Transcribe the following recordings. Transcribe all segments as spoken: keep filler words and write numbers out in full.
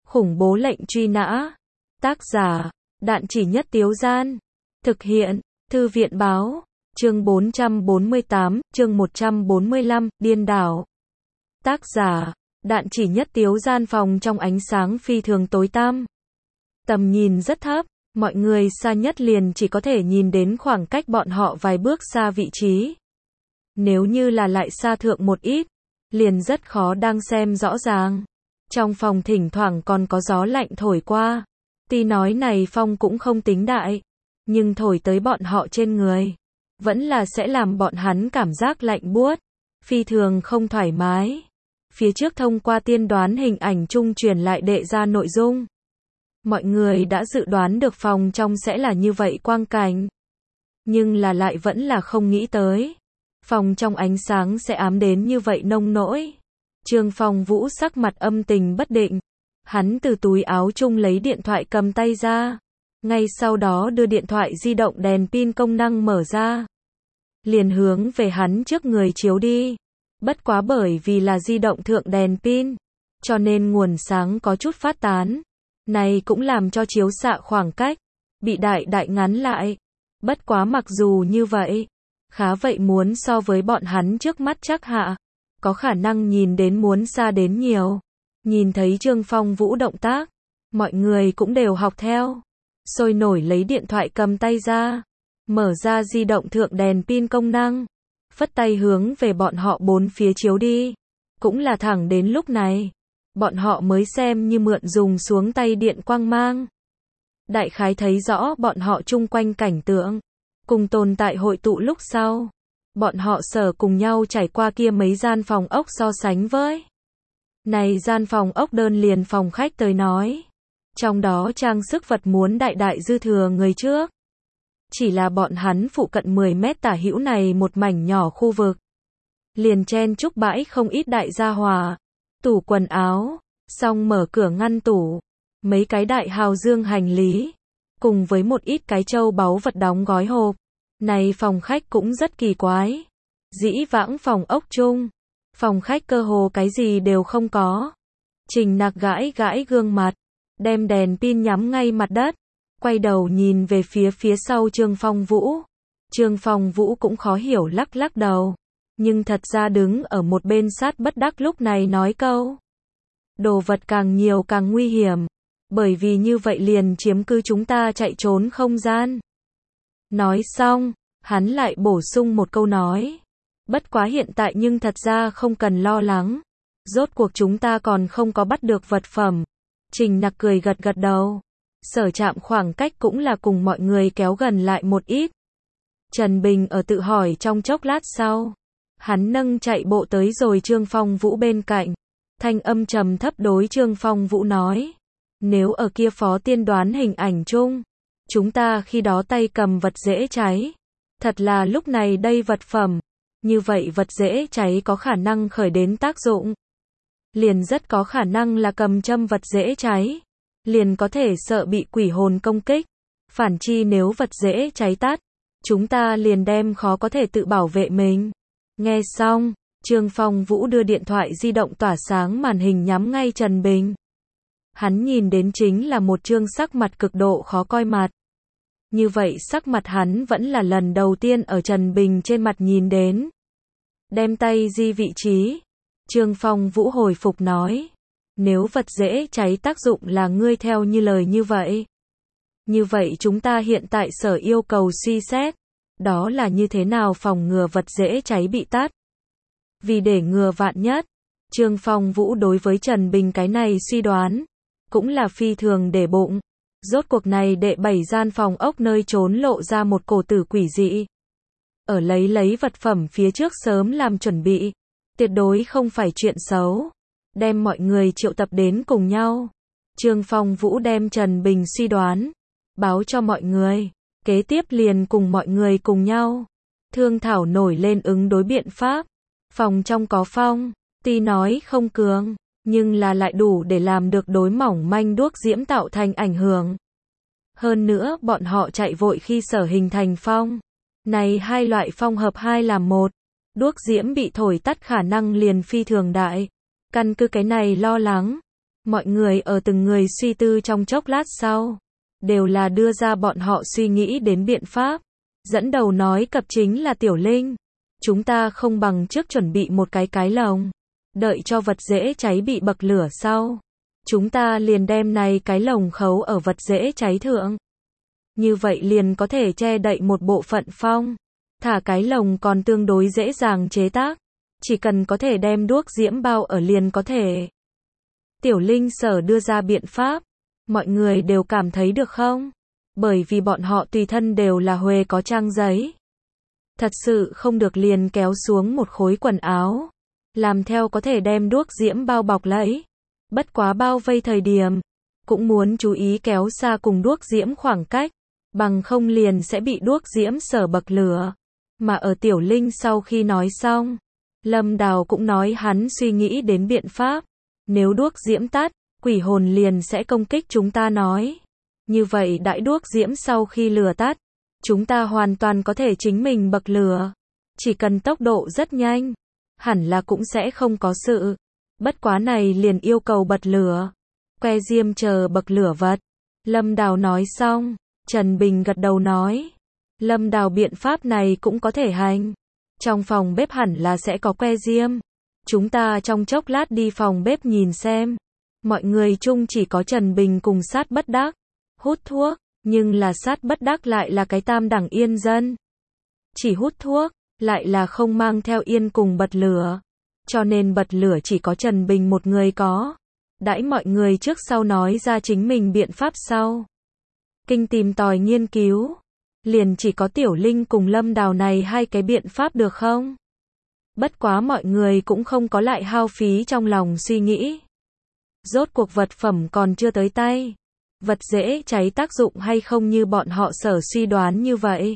Khủng bố lệnh truy nã. Tác giả, Đạn Chỉ Nhất Tiếu Gian. Thực hiện, Thư viện Báo. Chương bốn trăm bốn mươi tám, chương một trăm bốn mươi lăm, điên đảo. Tác giả, Đạn Chỉ Nhất Tiếu Gian. Phòng trong ánh sáng phi thường tối tăm. Tầm nhìn rất thấp, mọi người xa nhất liền chỉ có thể nhìn đến khoảng cách bọn họ vài bước xa vị trí. Nếu như là lại xa thượng một ít, liền rất khó đang xem rõ ràng. Trong phòng thỉnh thoảng còn có gió lạnh thổi qua. Tuy nói này phong cũng không tính đại, nhưng thổi tới bọn họ trên người, vẫn là sẽ làm bọn hắn cảm giác lạnh buốt, phi thường không thoải mái. Phía trước thông qua tiên đoán hình ảnh trung truyền lại đệ ra nội dung. Mọi người đã dự đoán được phòng trong sẽ là như vậy quang cảnh. Nhưng là lại vẫn là không nghĩ tới. Phòng trong ánh sáng sẽ ám đến như vậy nông nỗi. Trương Phong Vũ sắc mặt âm tình bất định. Hắn từ túi áo chung lấy điện thoại cầm tay ra. Ngay sau đó đưa điện thoại di động đèn pin công năng mở ra. Liền hướng về hắn trước người chiếu đi. Bất quá bởi vì là di động thượng đèn pin, cho nên nguồn sáng có chút phát tán. Này cũng làm cho chiếu xạ khoảng cách bị đại đại ngắn lại. Bất quá mặc dù như vậy, khá vậy muốn so với bọn hắn trước mắt chắc hạ, có khả năng nhìn đến muốn xa đến nhiều. Nhìn thấy Trương Phong Vũ động tác, mọi người cũng đều học theo. Sôi nổi lấy điện thoại cầm tay ra, mở ra di động thượng đèn pin công năng, phất tay hướng về bọn họ bốn phía chiếu đi. Cũng là thẳng đến lúc này, bọn họ mới xem như mượn dùng xuống tay điện quang mang. Đại khái thấy rõ bọn họ chung quanh cảnh tượng, cùng tồn tại hội tụ lúc sau. Bọn họ sở cùng nhau trải qua kia mấy gian phòng ốc so sánh với. Này gian phòng ốc đơn liền phòng khách tới nói. Trong đó trang sức vật muốn đại đại dư thừa người trước. Chỉ là bọn hắn phụ cận mười mét tả hữu này một mảnh nhỏ khu vực. Liền chen chúc bãi không ít đại gia hòa. Tủ quần áo, xong mở cửa ngăn tủ. Mấy cái đại hào dương hành lý. Cùng với một ít cái châu báu vật đóng gói hộp. Này phòng khách cũng rất kỳ quái. Dĩ vãng phòng ốc chung. Phòng khách cơ hồ cái gì đều không có. Trình Nặc gãi gãi gương mặt. Đem đèn pin nhắm ngay mặt đất. Quay đầu nhìn về phía phía sau Trương Phong Vũ. Trương Phong Vũ cũng khó hiểu lắc lắc đầu. Nhưng thật ra đứng ở một bên sát bất đắc lúc này nói câu. Đồ vật càng nhiều càng nguy hiểm. Bởi vì như vậy liền chiếm cứ chúng ta chạy trốn không gian. Nói xong, hắn lại bổ sung một câu nói. Bất quá hiện tại nhưng thật ra không cần lo lắng. Rốt cuộc chúng ta còn không có bắt được vật phẩm. Trình Nặc cười gật gật đầu. Sở chạm khoảng cách cũng là cùng mọi người kéo gần lại một ít. Trần Bình ở tự hỏi trong chốc lát sau. Hắn nâng chạy bộ tới rồi Trương Phong Vũ bên cạnh. Thanh âm trầm thấp đối Trương Phong Vũ nói. Nếu ở kia phó tiên đoán hình ảnh chung, chúng ta khi đó tay cầm vật dễ cháy. Thật là lúc này đây vật phẩm. Như vậy vật dễ cháy có khả năng khởi đến tác dụng. Liền rất có khả năng là cầm châm vật dễ cháy. Liền có thể sợ bị quỷ hồn công kích. Phản chi nếu vật dễ cháy tắt, chúng ta liền đem khó có thể tự bảo vệ mình. Nghe xong, Trương Phong Vũ đưa điện thoại di động tỏa sáng màn hình nhắm ngay Trần Bình. Hắn nhìn đến chính là một trương sắc mặt cực độ khó coi mặt. Như vậy sắc mặt hắn vẫn là lần đầu tiên ở Trần Bình trên mặt nhìn đến. Đem tay di vị trí. Trương Phong Vũ hồi phục nói. Nếu vật dễ cháy tác dụng là ngươi theo như lời như vậy. Như vậy chúng ta hiện tại sở yêu cầu suy xét. Đó là như thế nào phòng ngừa vật dễ cháy bị tắt. Vì để ngừa vạn nhất. Trương Phong Vũ đối với Trần Bình cái này suy đoán. Cũng là phi thường để bụng. Rốt cuộc này đệ bảy gian phòng ốc nơi trốn lộ ra một cổ tử quỷ dị. Ở lấy lấy vật phẩm phía trước sớm làm chuẩn bị. Tuyệt đối không phải chuyện xấu. Đem mọi người triệu tập đến cùng nhau. Trương Phong Vũ đem Trần Bình suy đoán. Báo cho mọi người. Kế tiếp liền cùng mọi người cùng nhau. Thương thảo nổi lên ứng đối biện pháp. Phòng trong có phong. Tuy nói không cường. Nhưng là lại đủ để làm được đối mỏng manh đuốc diễm tạo thành ảnh hưởng. Hơn nữa bọn họ chạy vội khi sở hình thành phong. Này hai loại phong hợp hai làm một. Đuốc diễm bị thổi tắt khả năng liền phi thường đại. Căn cứ cái này lo lắng. Mọi người ở từng người suy tư trong chốc lát sau, đều là đưa ra bọn họ suy nghĩ đến biện pháp. Dẫn đầu nói cập chính là Tiểu Linh. Chúng ta không bằng trước chuẩn bị một cái cái lồng. Đợi cho vật dễ cháy bị bậc lửa sau. Chúng ta liền đem này cái lồng khấu ở vật dễ cháy thượng. Như vậy liền có thể che đậy một bộ phận phong. Thả cái lồng còn tương đối dễ dàng chế tác. Chỉ cần có thể đem đuốc diễm bao ở liền có thể. Tiểu Linh sở đưa ra biện pháp. Mọi người đều cảm thấy được không? Bởi vì bọn họ tùy thân đều là huề có trang giấy. Thật sự không được liền kéo xuống một khối quần áo. Làm theo có thể đem đuốc diễm bao bọc lấy. Bất quá bao vây thời điểm. Cũng muốn chú ý kéo xa cùng đuốc diễm khoảng cách. Bằng không liền sẽ bị đuốc diễm sở bậc lửa. Mà ở Tiểu Linh sau khi nói xong. Lâm Đào cũng nói hắn suy nghĩ đến biện pháp. Nếu đuốc diễm tắt, quỷ hồn liền sẽ công kích chúng ta nói. Như vậy đãi đuốc diễm sau khi lửa tắt, chúng ta hoàn toàn có thể chính mình bậc lửa. Chỉ cần tốc độ rất nhanh, hẳn là cũng sẽ không có sự. Bất quá này liền yêu cầu bật lửa. Que diêm chờ bậc lửa vật. Lâm Đào nói xong, Trần Bình gật đầu nói. Lâm Đào biện pháp này cũng có thể hành. Trong phòng bếp hẳn là sẽ có que diêm. Chúng ta trong chốc lát đi phòng bếp nhìn xem. Mọi người chung chỉ có Trần Bình cùng Sát Bất Đắc. Hút thuốc, nhưng là Sát Bất Đắc lại là cái tam đẳng yên dân. Chỉ hút thuốc, lại là không mang theo yên cùng bật lửa. Cho nên bật lửa chỉ có Trần Bình một người có. Đãi mọi người trước sau nói ra chính mình biện pháp sau. Kinh tìm tòi nghiên cứu. Liền chỉ có Tiểu Linh cùng Lâm Đào này hai cái biện pháp được không? Bất quá mọi người cũng không có lại hao phí trong lòng suy nghĩ. Rốt cuộc vật phẩm còn chưa tới tay. Vật dễ cháy tác dụng hay không như bọn họ sở suy đoán như vậy.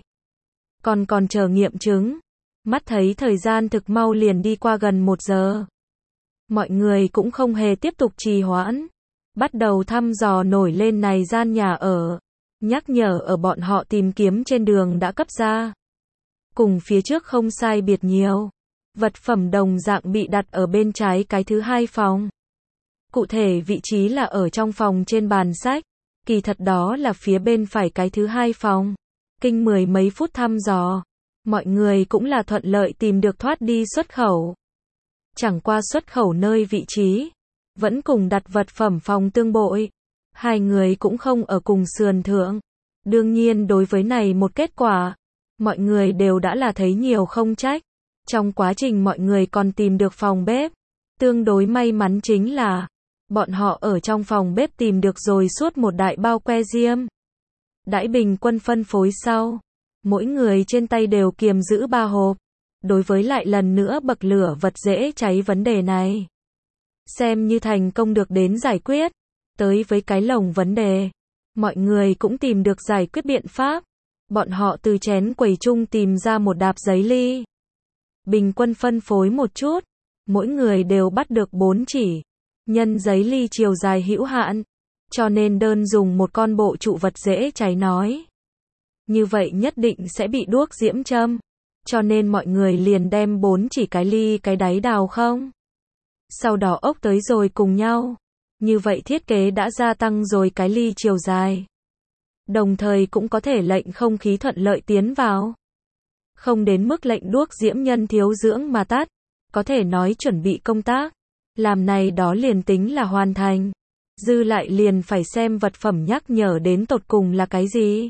Còn còn chờ nghiệm chứng. Mắt thấy thời gian thực mau liền đi qua gần một giờ. Mọi người cũng không hề tiếp tục trì hoãn. Bắt đầu thăm dò nổi lên này gian nhà ở. Nhắc nhở ở bọn họ tìm kiếm trên đường đã cấp ra. Cùng phía trước không sai biệt nhiều. Vật phẩm đồng dạng bị đặt ở bên trái cái thứ hai phòng. Cụ thể vị trí là ở trong phòng trên bàn sách. Kỳ thật đó là phía bên phải cái thứ hai phòng. Kinh mười mấy phút thăm dò. Mọi người cũng là thuận lợi tìm được thoát đi xuất khẩu. Chẳng qua xuất khẩu nơi vị trí. Vẫn cùng đặt vật phẩm phòng tương bội. Hai người cũng không ở cùng sườn thượng. Đương nhiên đối với này một kết quả. Mọi người đều đã là thấy nhiều không trách. Trong quá trình mọi người còn tìm được phòng bếp. Tương đối may mắn chính là. Bọn họ ở trong phòng bếp tìm được rồi suốt một đại bao que diêm. Đãi bình quân phân phối sau. Mỗi người trên tay đều kiềm giữ ba hộp. Đối với lại lần nữa bậc lửa vật dễ cháy vấn đề này. Xem như thành công được đến giải quyết. Tới với cái lồng vấn đề. Mọi người cũng tìm được giải quyết biện pháp. Bọn họ từ chén quầy chung tìm ra một đạp giấy ly. Bình quân phân phối một chút. Mỗi người đều bắt được bốn chỉ. Nhân giấy ly chiều dài hữu hạn. Cho nên đơn dùng một con bộ trụ vật dễ cháy nói. Như vậy nhất định sẽ bị đuốc diễm châm. Cho nên mọi người liền đem bốn chỉ cái ly cái đáy đào không. Sau đó ốc tới rồi cùng nhau. Như vậy thiết kế đã gia tăng rồi cái ly chiều dài. Đồng thời cũng có thể lệnh không khí thuận lợi tiến vào. Không đến mức lệnh đuốc diễm nhân thiếu dưỡng mà tắt. Có thể nói chuẩn bị công tác. Làm này đó liền tính là hoàn thành. Dư lại liền phải xem vật phẩm nhắc nhở đến tột cùng là cái gì.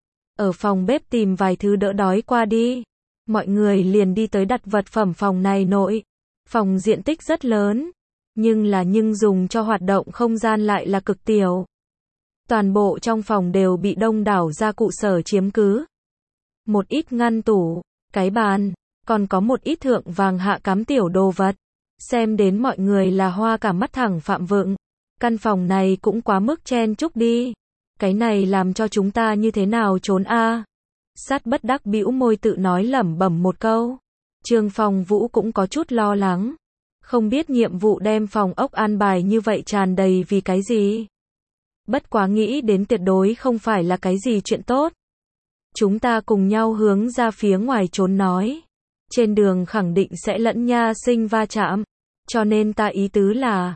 Ở phòng bếp tìm vài thứ đỡ đói qua đi. Mọi người liền đi tới đặt vật phẩm phòng này nội. Phòng diện tích rất lớn. Nhưng là nhưng dùng cho hoạt động không gian lại là cực tiểu. Toàn bộ trong phòng đều bị đông đảo gia cụ sở chiếm cứ. Một ít ngăn tủ, cái bàn, còn có một ít thượng vàng hạ cắm tiểu đồ vật. Xem đến mọi người là hoa cả mắt thẳng phạm vựng. Căn phòng này cũng quá mức chen chúc đi. Cái này làm cho chúng ta như thế nào trốn a? Sát Bất Đắc bĩu môi tự nói lẩm bẩm một câu. Trương Phong Vũ cũng có chút lo lắng. Không biết nhiệm vụ đem phòng ốc an bài như vậy tràn đầy vì cái gì. Bất quá nghĩ đến tuyệt đối không phải là cái gì chuyện tốt. Chúng ta cùng nhau hướng ra phía ngoài trốn nói. Trên đường khẳng định sẽ lẫn nha sinh va chạm. Cho nên ta ý tứ là,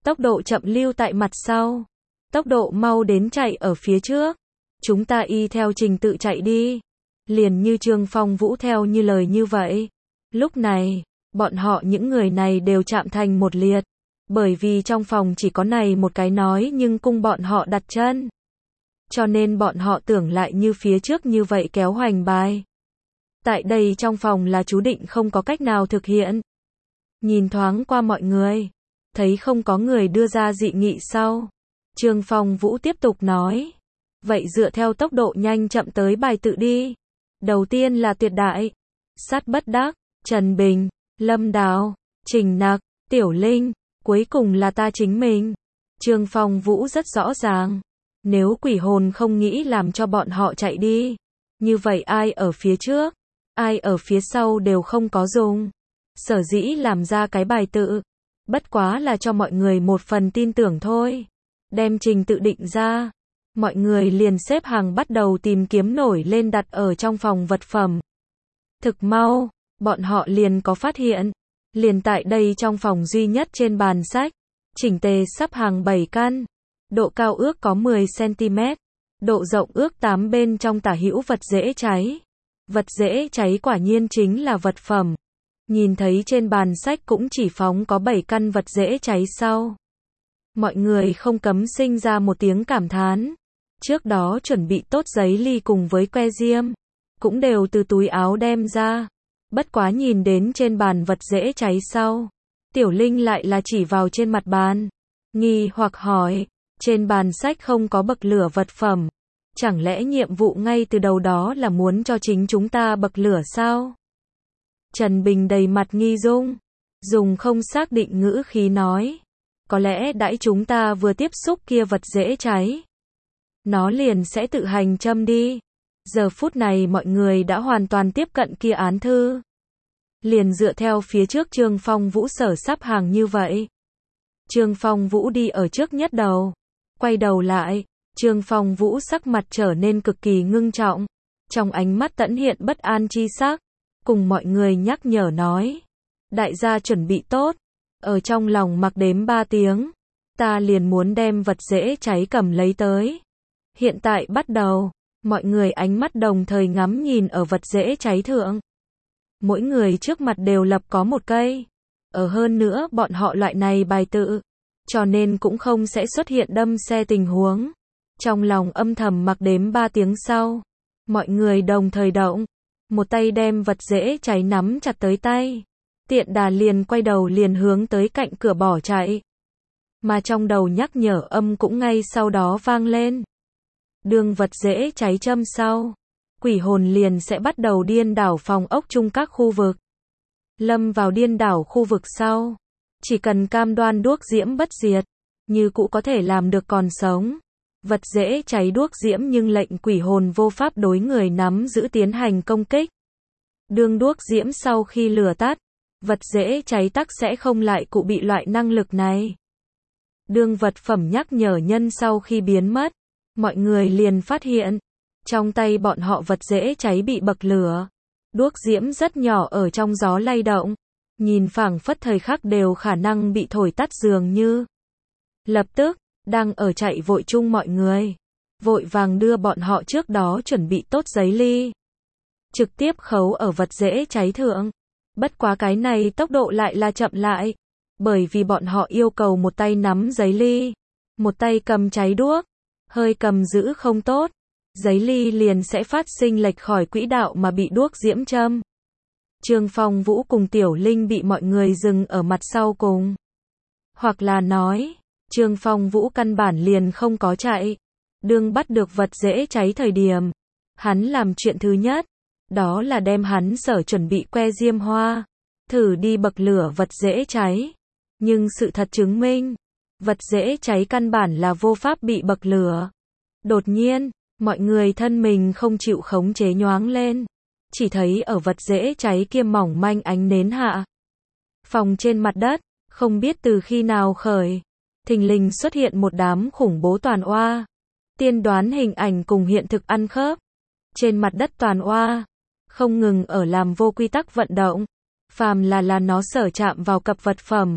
Tốc độ chậm lưu tại mặt sau. Tốc độ mau đến chạy ở phía trước. Chúng ta y theo trình tự chạy đi. Liền như Trương Phong Vũ theo như lời như vậy. Lúc này, bọn họ những người này đều chạm thành một liệt. Bởi vì trong phòng chỉ có này một cái nói nhưng cung bọn họ đặt chân. Cho nên bọn họ tưởng lại như phía trước như vậy kéo hoành bài. Tại đây trong phòng là chú định không có cách nào thực hiện. Nhìn thoáng qua mọi người. Thấy không có người đưa ra dị nghị sau. Trương Phong Vũ tiếp tục nói. Vậy dựa theo tốc độ nhanh chậm tới bài tự đi. Đầu tiên là Tuyệt Đại, Sát Bất Đắc, Trần Bình, Lâm Đào, Trình Nặc, Tiểu Linh, cuối cùng là ta chính mình. Trương Phong Vũ rất rõ ràng. Nếu quỷ hồn không nghĩ làm cho bọn họ chạy đi. Như vậy ai ở phía trước, ai ở phía sau đều không có dùng. Sở dĩ làm ra cái bài tự. Bất quá là cho mọi người một phần tin tưởng thôi. Đem trình tự định ra. Mọi người liền xếp hàng bắt đầu tìm kiếm nổi lên đặt ở trong phòng vật phẩm. Thực mau, bọn họ liền có phát hiện. Liền tại đây trong phòng duy nhất trên bàn sách. Chỉnh tề sắp hàng bảy căn. Độ cao ước có mười xăng-ti-mét. Độ rộng ước tám bên trong tả hữu vật dễ cháy. Vật dễ cháy quả nhiên chính là vật phẩm. Nhìn thấy trên bàn sách cũng chỉ phóng có bảy căn vật dễ cháy sau. Mọi người không cấm sinh ra một tiếng cảm thán. Trước đó chuẩn bị tốt giấy ly cùng với que diêm. Cũng đều từ túi áo đem ra. Bất quá nhìn đến trên bàn vật dễ cháy sau. Tiểu Linh lại là chỉ vào trên mặt bàn. Nghi hoặc hỏi. Trên bàn sách không có bậc lửa vật phẩm. Chẳng lẽ nhiệm vụ ngay từ đầu đó là muốn cho chính chúng ta bậc lửa sao? Trần Bình đầy mặt nghi dung. Dùng không xác định ngữ khí nói. Có lẽ đãi chúng ta vừa tiếp xúc kia vật dễ cháy. Nó liền sẽ tự hành châm đi. Giờ phút này mọi người đã hoàn toàn tiếp cận kia án thư. Liền dựa theo phía trước Trương Phong Vũ sở sắp hàng như vậy. Trương Phong Vũ đi ở trước nhất đầu. Quay đầu lại, Trương Phong Vũ sắc mặt trở nên cực kỳ ngưng trọng. Trong ánh mắt tẫn hiện bất an chi sắc. Cùng mọi người nhắc nhở nói. Đại gia chuẩn bị tốt. Ở trong lòng mặc đếm ba tiếng. Ta liền muốn đem vật dễ cháy cầm lấy tới. Hiện tại bắt đầu. Mọi người ánh mắt đồng thời ngắm nhìn ở vật dễ cháy thượng. Mỗi người trước mặt đều lập có một cây. Ở hơn nữa bọn họ loại này bài tự. Cho nên cũng không sẽ xuất hiện đâm xe tình huống. Trong lòng âm thầm mặc đếm ba tiếng sau. Mọi người đồng thời động. Một tay đem vật dễ cháy nắm chặt tới tay. Tiện đà liền quay đầu liền hướng tới cạnh cửa bỏ chạy. Mà trong đầu nhắc nhở âm cũng ngay sau đó vang lên. Đường vật dễ cháy châm sau. Quỷ hồn liền sẽ bắt đầu điên đảo phòng ốc chung các khu vực. Lâm vào điên đảo khu vực sau. Chỉ cần cam đoan đuốc diễm bất diệt. Như cũ có thể làm được còn sống. Vật dễ cháy đuốc diễm nhưng lệnh quỷ hồn vô pháp đối người nắm giữ tiến hành công kích. Đường đuốc diễm sau khi lửa tắt. Vật dễ cháy tắc sẽ không lại cụ bị loại năng lực này. Đường vật phẩm nhắc nhở nhân sau khi biến mất. Mọi người liền phát hiện. Trong tay bọn họ vật dễ cháy bị bậc lửa. Đuốc diễm rất nhỏ ở trong gió lay động. Nhìn phảng phất thời khắc đều khả năng bị thổi tắt dường như. Lập tức, đang ở chạy vội chung mọi người. Vội vàng đưa bọn họ trước đó chuẩn bị tốt giấy ly. Trực tiếp khấu ở vật dễ cháy thượng. Bất quá cái này tốc độ lại là chậm lại. Bởi vì bọn họ yêu cầu một tay nắm giấy ly. Một tay cầm cháy đuốc. Hơi cầm giữ không tốt. Giấy ly liền sẽ phát sinh lệch khỏi quỹ đạo mà bị đuốc diễm châm. Trương Phong Vũ cùng Tiểu Linh bị mọi người dừng ở mặt sau cùng. Hoặc là nói, Trương Phong Vũ căn bản liền không có chạy. Đương bắt được vật dễ cháy thời điểm. Hắn làm chuyện thứ nhất. Đó là đem hắn sở chuẩn bị que diêm hoa. Thử đi bậc lửa vật dễ cháy. Nhưng sự thật chứng minh. Vật dễ cháy căn bản là vô pháp bị bậc lửa. Đột nhiên, mọi người thân mình không chịu khống chế nhoáng lên. Chỉ thấy ở vật dễ cháy kia mỏng manh ánh nến hạ. Phòng trên mặt đất, không biết từ khi nào khởi. Thình lình xuất hiện một đám khủng bố toàn oa. Tiên đoán hình ảnh cùng hiện thực ăn khớp. Trên mặt đất toàn oa. Không ngừng ở làm vô quy tắc vận động. Phàm là là nó sở chạm vào cặp vật phẩm.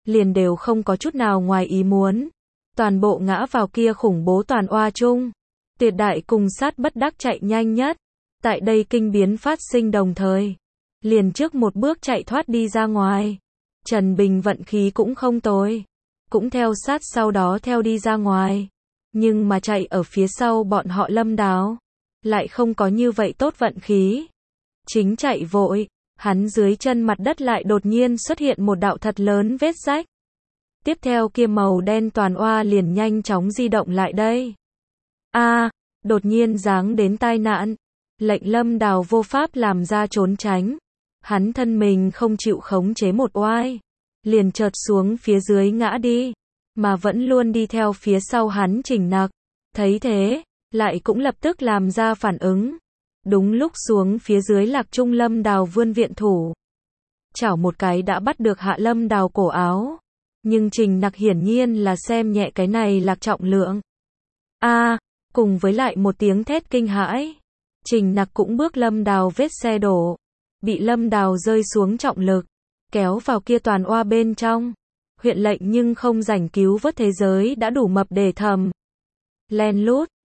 liền đều không có chút nào ngoài ý muốn. Toàn bộ ngã vào kia khủng bố toàn oa chung. Tuyệt đại cùng sát bất đắc chạy nhanh nhất. Tại đây kinh biến phát sinh đồng thời. Liền trước một bước chạy thoát đi ra ngoài. Trần Bình vận khí cũng không tồi. Cũng theo sát sau đó theo đi ra ngoài. Nhưng mà chạy ở phía sau bọn họ Lâm Đào. Lại không có như vậy tốt vận khí. Chính chạy vội. Hắn dưới chân mặt đất lại đột nhiên xuất hiện một đạo thật lớn vết rách. Tiếp theo kia màu đen toàn oa liền nhanh chóng di động lại đây. A, đột nhiên giáng đến tai nạn. Lệnh Lâm Đào vô pháp làm ra trốn tránh. Hắn thân mình không chịu khống chế một oai. Liền chợt xuống phía dưới ngã đi. Mà vẫn luôn đi theo phía sau hắn Trình Nặc. Thấy thế, lại cũng lập tức làm ra phản ứng. Đúng lúc xuống phía dưới Lạc Trung Lâm Đào vươn viện thủ. Chảo một cái đã bắt được hạ Lâm Đào cổ áo. Nhưng Trình Nặc hiển nhiên là xem nhẹ cái này Lạc trọng lượng. A, cùng với lại một tiếng thét kinh hãi. Trình Nặc cũng bước Lâm Đào vết xe đổ. Bị Lâm Đào rơi xuống trọng lực. Kéo vào kia toàn oa bên trong. Huyện lệnh nhưng không rảnh cứu vớt thế giới đã đủ mập để thầm. Len lút.